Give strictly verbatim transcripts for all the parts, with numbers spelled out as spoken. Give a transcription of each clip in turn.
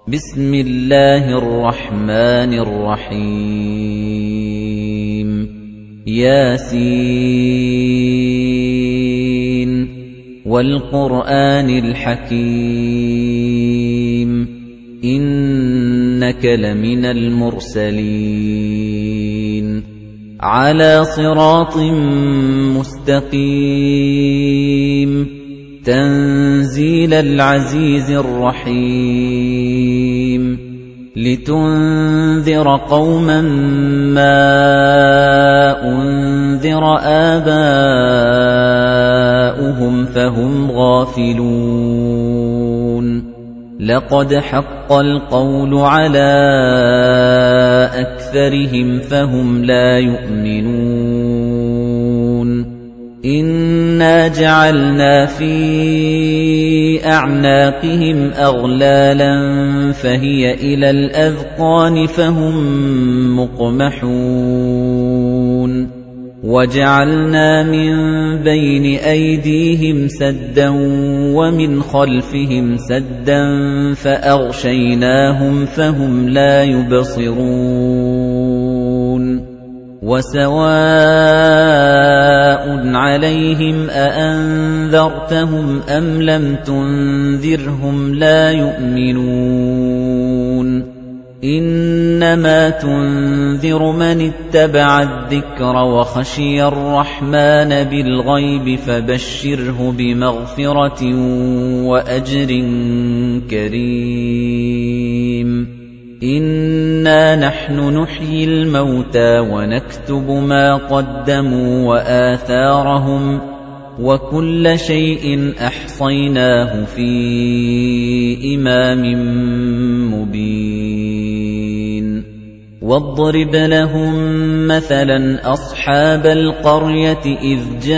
بسم الله الرحمن الرحيم ياسين والقرآن الحكيم إنك لمن المرسلين على صراط مستقيم تنزيل العزيز الرحيم لتنذر قوما ما أنذر آباؤهم فهم غافلون لقد حق القول على أكثرهم فهم لا يؤمنون إنا جعلنا في أعناقهم أغلالا فهي إلى الأذقان فهم مقمحون وجعلنا من بين أيديهم سدا ومن خلفهم سدا فأغشيناهم فهم لا يبصرون وسواء عليهم أأنذرتهم أم لم تنذرهم لا يؤمنون إنما تنذر من اتبع الذكر وخشي الرحمن بالغيب فبشره بمغفرة وأجر كريم إِنَّا نَحْنُ نُحْيِي الْمَوْتَى وَنَكْتُبُ مَا قَدَّمُوا وَآثَارَهُمْ وَكُلَّ شَيْءٍ أَحْصَيْنَاهُ فِي إِمَامٍ مُبِينٍ وَاضْرِبْ لَهُم مَّثَلًا أَصْحَابَ الْقَرْيَةِ إِذْ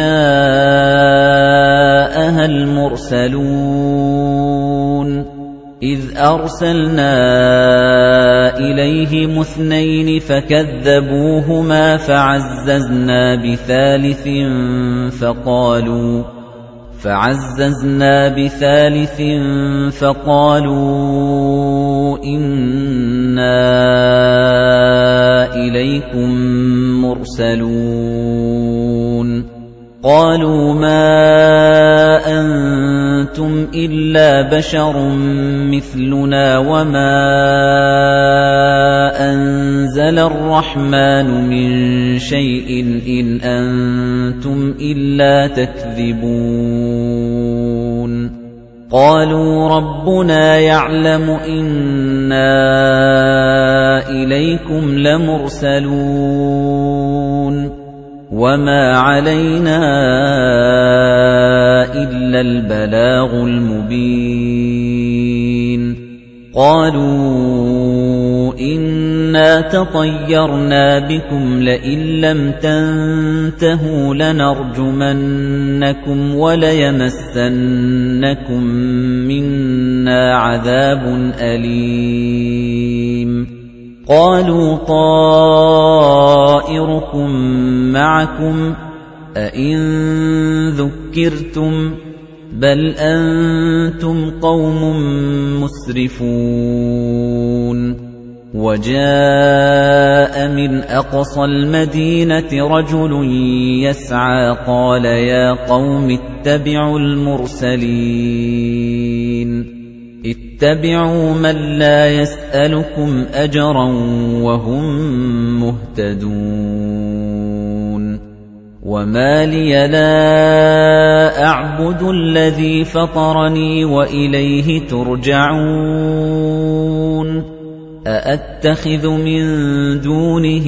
جَاءَهَا الْمُرْسَلُونَ إِذْ أَرْسَلْنَا إِلَيْهِمُ اثْنَيْنِ فَكَذَّبُوهُمَا فَعَزَّزْنَا بِثَالِثٍ فَقَالُوا فَعَزَّزْنَا بِثَالِثٍ فَقَالُوا إِنَّا إِلَيْكُمْ مُرْسَلُونَ قالوا ما أنتم إلا بشر مثلنا وما أنزل الرحمن من شيء إن أنتم إلا تكذبون قالوا ربنا يعلم إنا إليكم لمرسلون وَمَا عَلَيْنَا إِلَّا الْبَلَاغُ الْمُبِينُ قَالُوا إِنَّا تَطَيَّرْنَا بِكُمْ لَئِن لَّمْ تَنتَهُوا لَنَرْجُمَنَّكُمْ وَلَيَمَسَّنَّكُم مِّنَّا عَذَابٌ أَلِيمٌ قالوا طائركم معكم أئن ذكرتم بل أنتم قوم مسرفون وجاء من أقصى المدينة رجل يسعى قال يا قوم اتبعوا المرسلين اتبعوا من لا يسألكم أجرا وهم مهتدون وما لي لا أعبد الذي فطرني وإليه ترجعون أأتخذ من دونه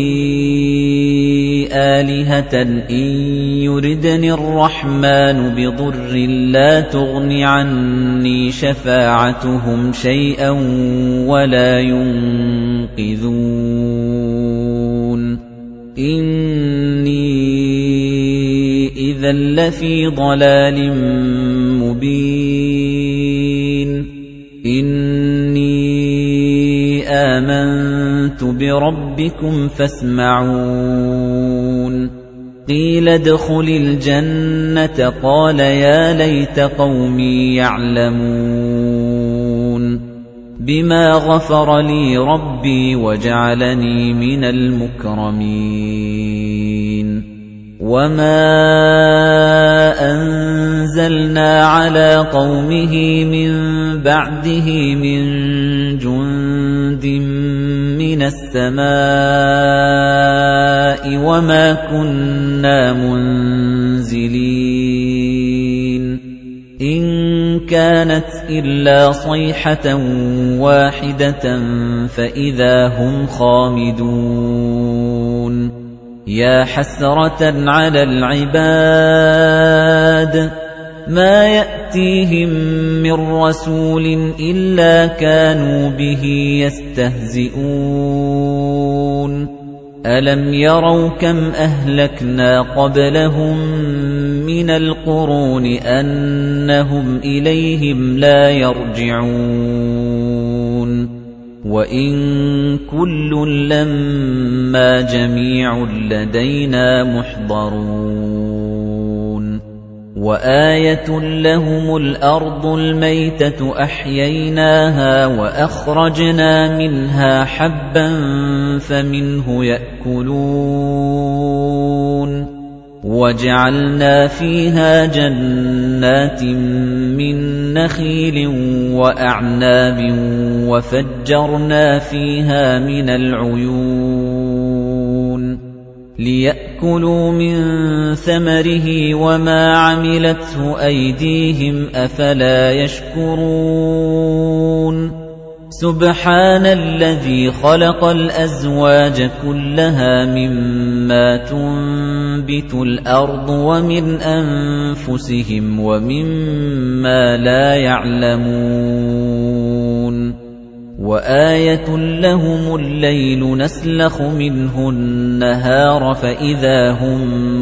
آلهة إن يردني الرحمن بضر لا تغن عني شفاعتهم شيئا ولا ينقذون إني إذا لفي ضلال مبين إني آمنت بربكم فاسمعون قيل ادخل الجنة قال يا ليت قومي يعلمون بِمَا غَفَرَ لِي رَبِّي وَجَعَلَنِي مِنَ الْمُكْرَمِينَ وَمَا أَنزَلْنَا عَلَى قَوْمِهِ مِن بَعْدِهِ مِن جُندٍ مِّنَ السَّمَاءِ وَمَا كُنَّا مُنزِلِينَ إِن كَانَتْ إِلَّا صَيْحَةً وَاحِدَةً فَإِذَا هُمْ خَامِدُونَ يَا حَسْرَةً عَلَى الْعِبَادِ مَا يَأْتِيهِم مِّن رَّسُولٍ إِلَّا كَانُوا بِهِ يَسْتَهْزِئُونَ أَلَمْ يَرَوْا كَمْ أَهْلَكْنَا قَبْلَهُم مِّنَ الْقُرُونِ أَنَّهُمْ إِلَيْهِمْ لَا يَرْجِعُونَ وَإِن كُلٌّ لَّمَّا جَمِيعٌ لَّدَيْنَا مُحْضَرُونَ وَآيَةٌ لَّهُمُ الْأَرْضُ الْمَيْتَةُ أَحْيَيْنَاهَا وَأَخْرَجْنَا مِنْهَا حَبًّا فَمِنْهُ يَأْكُلُونَ وَجَعَلْنَا فِيهَا جَنَّاتٍ مِّن نَّخِيلٍ وَأَعْنَابٍ وَفَجَّرْنَا فِيهَا مِنَ الْعُيُونِ لِيَأْكُلُوا مِن ثَمَرِهِ وَمَا عَمِلَتْهُ أَيْدِيهِمْ أَفَلَا يَشْكُرُونَ سُبْحَانَ الَّذِي خَلَقَ الْأَزْوَاجَ كُلَّهَا مِمَّا تُنبِتُ الْأَرْضُ وَمِنْ أَنفُسِهِمْ وَمِمَّا لَا يَعْلَمُونَ وَآيَةٌ لَّهُمُ اللَّيْلُ نَسْلَخُ مِنْهُ النَّهَارَ فَإِذَا هُم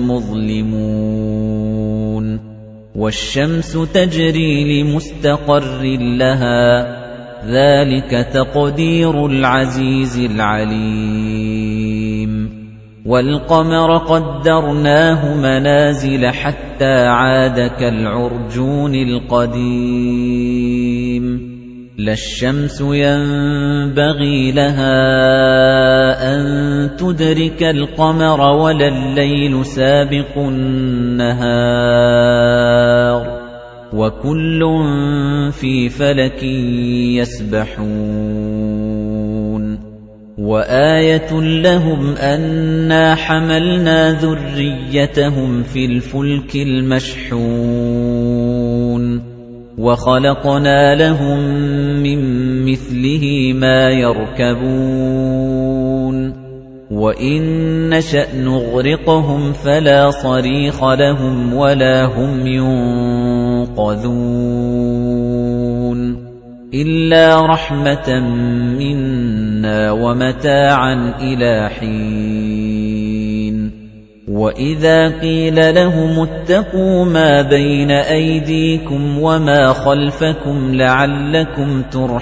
مُّظْلِمُونَ وَالشَّمْسُ تَجْرِي لِمُسْتَقَرٍّ لَّهَا ذَلِكَ تَقْدِيرُ الْعَزِيزِ الْعَلِيمِ وَالْقَمَرَ قَدَّرْنَاهُ مَنَازِلَ حَتَّى عَادَ كَالْعُرْجُونِ الْقَدِيمِ لَا الشَّمْسُ يَنبَغِي لَهَا أَن تُدْرِكَ الْقَمَرَ وَلَا اللَّيْلُ سَابِقُ النَّهَارِ وَكُلٌّ فِي فَلَكٍ يَسْبَحُونَ وَآيَةٌ لَّهُمْ أَنَّا حَمَلْنَا ذُرِّيَّتَهُمْ فِي الْفُلْكِ الْمَشْحُونِ وَخَلَقْنَا لَهُم مِّن مِّثْلِهِ مَا يَرْكَبُونَ وَإِن نَّشَأْ نُغْرِقْهُمْ فَلَا صَرِيخَ لَهُمْ وَلَا هُمْ يُنقَذُونَ إِلَّا رَحْمَةً مِّنَّا وَمَتَاعًا إِلَىٰ حِينٍ وَإِذَا قِيلَ لَهُمُ اتَّقُوا مَا بَيْنَ أَيْدِيكُمْ وَمَا خَلْفَكُمْ لَعَلَّكُمْ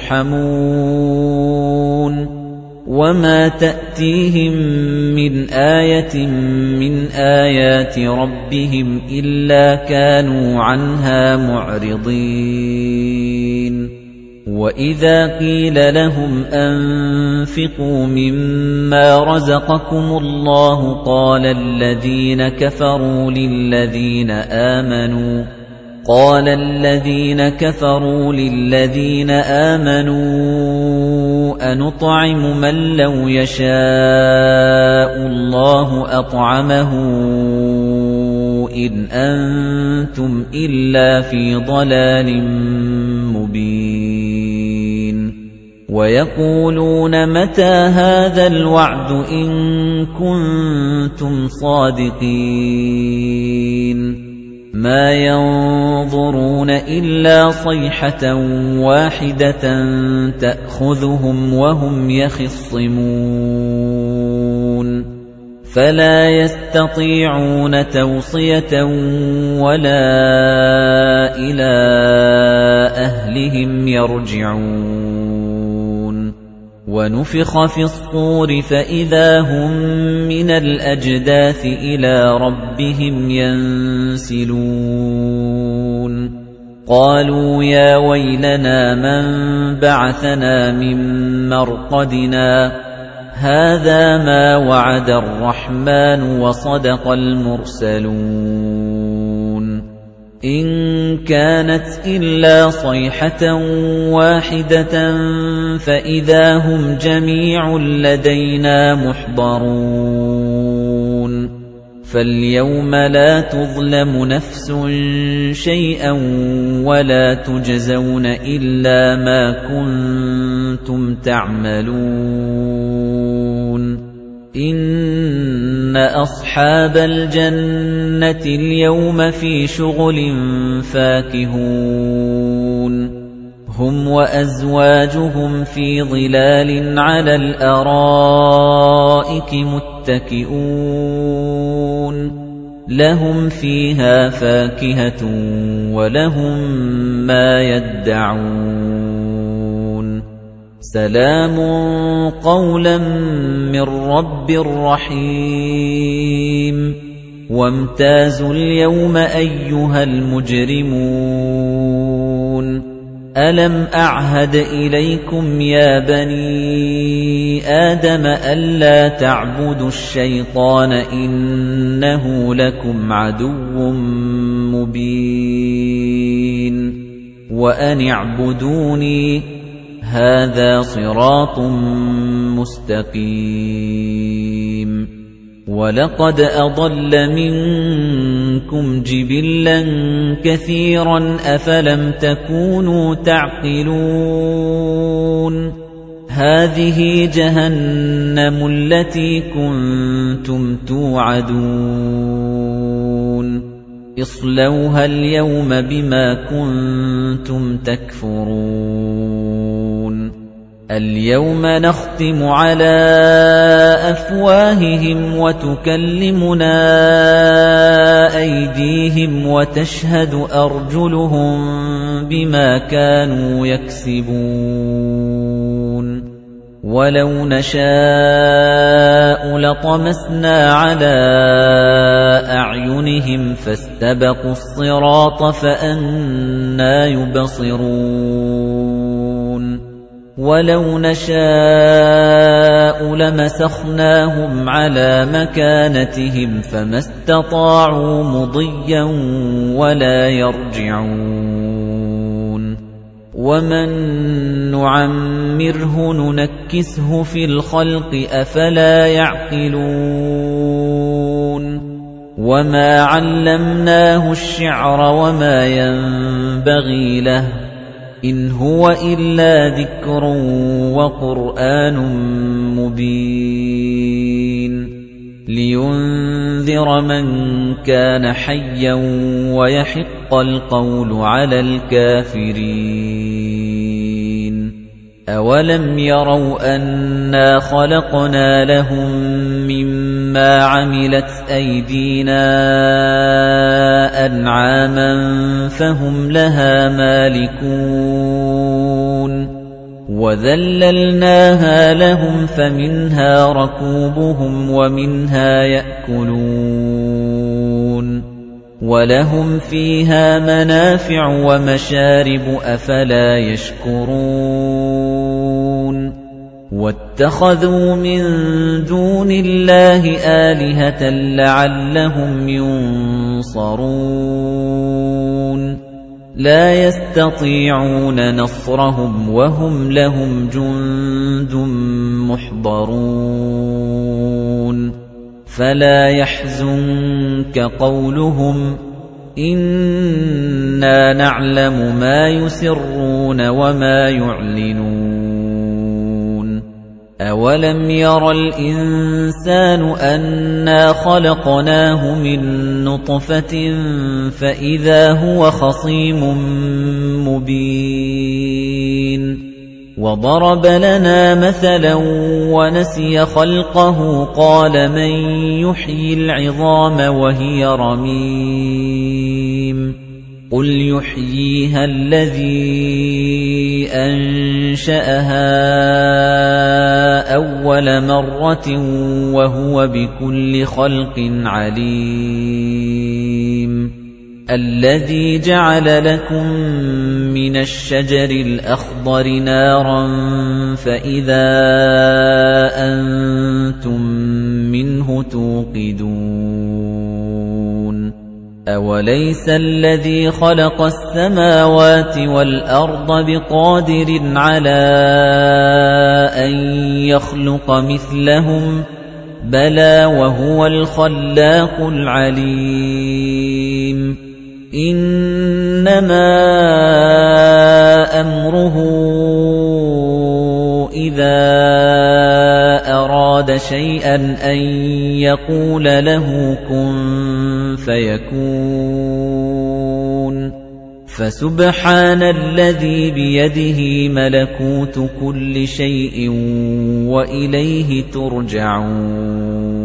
تُرْحَمُونَ وَمَا تَأْتِيهِم مِّنْ آيَةٍ مِّنْ آيَاتِ رَبِّهِمْ إِلَّا كَانُوا عَنْهَا مُعْرِضِينَ وَإِذَا قِيلَ لَهُمْ أَنفِقُوا مِمَّا رَزَقَكُمُ اللَّهُ قَالَ الَّذِينَ كَفَرُوا لِلَّذِينَ آمَنُوا قَالَ الَّذِينَ كَفَرُوا لِلَّذِينَ آمَنُوا أَنُطْعِمُ مَن لَّوْ يَشَاءُ اللَّهُ أَطْعَمَهُ إِنْ أَنتُمْ إِلَّا فِي ضَلَالٍ مُّبِينٍ وَيَقُولُونَ مَتَى هَذَا الْوَعْدُ إِن كُنتُمْ صَادِقِينَ مَا يَنظُرُونَ إِلَّا صَيْحَةً وَاحِدَةً تَأْخُذُهُمْ وَهُمْ يَخِصِّمُونَ فَلَا يَسْتَطِيعُونَ تَوْصِيَةً وَلَا إِلَىٰ أَهْلِهِمْ يَرْجِعُونَ وَنُفِخَ فِي الصُّورِ فَإِذَا هُم مِّنَ الْأَجْدَاثِ إِلَىٰ رَبِّهِمْ يَنسِلُونَ قالوا يا ويلنا من بعثنا من مرقدنا هذا ما وعد الرحمن وصدق المرسلون إن كانت إلا صيحة واحدة فإذا هم جميع لدينا محضرون فاليوم لا تظلم نفس شيئا ولا تجزون إلا ما كنتم تعملون إن أصحاب الجنة اليوم في شغل فاكهون هم وأزواجهم في ظلال على الأرائك متكئون لهم فيها فاكهة ولهم ما يدعون سلام قولا من رب رحيم وامتازوا اليوم أيها المجرمون ألم أعهد إليكم يا بني آدم ألا تعبدوا الشيطان إنه لكم عدو مبين وأن اعبدوني هذا صراط مستقيم وَلَقَدْ أَضَلَّ مِنكُمْ جِبِلًّا كَثِيرًا أَفَلَمْ تَكُونُوا تَعْقِلُونَ هَذِهِ جَهَنَّمُ الَّتِي كُنتُمْ تُوعَدُونَ اصْلَوْهَا الْيَوْمَ بِمَا كُنتُمْ تَكْفُرُونَ الْيَوْمَ نَخْتِمُ عَلَى أَفْوَاهِهِمْ وَتُكَلِّمُنَا أَيْدِيهِمْ وَتَشْهَدُ أَرْجُلُهُم بِمَا كَانُوا يَكْسِبُونَ وَلَوْ نَشَاءُ لَطَمَسْنَا عَلَى أَعْيُنِهِمْ فَاسْتَبَقُوا الصِّرَاطَ فَأَنَّىٰ يُبْصِرُونَ وَلَوْ نَشَاءُ لَمَسَخْنَاهُمْ عَلَى مَكَانَتِهِمْ فَمَا اسْتَطَاعُوا مُضِيًّا وَلَا يَرْجِعُونَ وَمَن نُّعَمِّرْهُ نُنَكِّسْهُ فِي الْخَلْقِ أَفَلَا يَعْقِلُونَ وَمَا عَلَّمْنَاهُ الشِّعْرَ وَمَا يَنبَغِي لَهُ إِنْ هُوَ إِلَّا ذِكْرٌ وَقُرْآنٌ مُبِينٌ لِيُنذِرَ مَن كَانَ حَيًّا وَيَحِقَّ الْقَوْلُ عَلَى الْكَافِرِينَ أَوَلَمْ يَرَوْا أَنَّا خَلَقْنَا لَهُم مِّمَّا عَمِلَتْ أَيْدِينَا أَنْعَامًا فَهُمْ لَهَا مَالِكُونَ وَذَلَّلْنَاهَا لَهُمْ فَمِنْهَا رَكُوبُهُمْ وَمِنْهَا يَأْكُلُونَ وَلَهُمْ فِيهَا مَنَافِعُ وَمَشَارِبُ أَفَلَا يَشْكُرُونَ وَاتَّخَذُوا مِن دُونِ اللَّهِ آلِهَةً لَّعَلَّهُمْ يُنصَرُونَ لَا يَسْتَطِيعُونَ نَصْرَهُمْ وَهُمْ لَهُمْ جُندٌ مُّحْضَرُونَ فَلَا يَحْزُنكَ قَوْلُهُمْ إِنَّا نَعْلَمُ مَا يُسِرُّونَ وَمَا يُعْلِنُونَ أَوَلَمْ يَرَ الْإِنسَانُ أَنَّا خَلَقْنَاهُ مِن نُّطْفَةٍ فَإِذَا هُوَ خَصِيمٌ مُّبِينٌ وَضَرَبَ لَنَا مَثَلًا وَنَسِيَ خَلْقَهُ قَالَ مَن يُحْيِي الْعِظَامَ وَهِيَ رَمِيمٌ قُلْ يُحْيِيهَا الَّذِي أَنشَأَهَا أَوَّلَ مَرَّةٍ وَهُوَ بِكُلِّ خَلْقٍ عَلِيمٌ الَّذِي جَعَلَ لَكُم مِّنَ الشَّجَرِ الْأَخْضَرِ نَارًا فَإِذَا أَنتُم مِّنْهُ تُوقِدُونَ أَوَلَيْسَ الَّذِي خَلَقَ السَّمَاوَاتِ وَالْأَرْضَ بِقَادِرٍ عَلَىٰ أَن يَخْلُقَ مِثْلَهُم ۚ بَلَىٰ وَهُوَ الْخَلَّاقُ الْعَلِيمُ إِنَّمَا أَمْرُهُ إِذَا أَرَادَ شَيْئًا أَن يَقُولَ لَهُ كُن فَيَكُونُ فَسُبْحَانَ الَّذِي بِيَدِهِ مَلَكُوتُ كُلِّ شَيْءٍ وَإِلَيْهِ تُرْجَعُونَ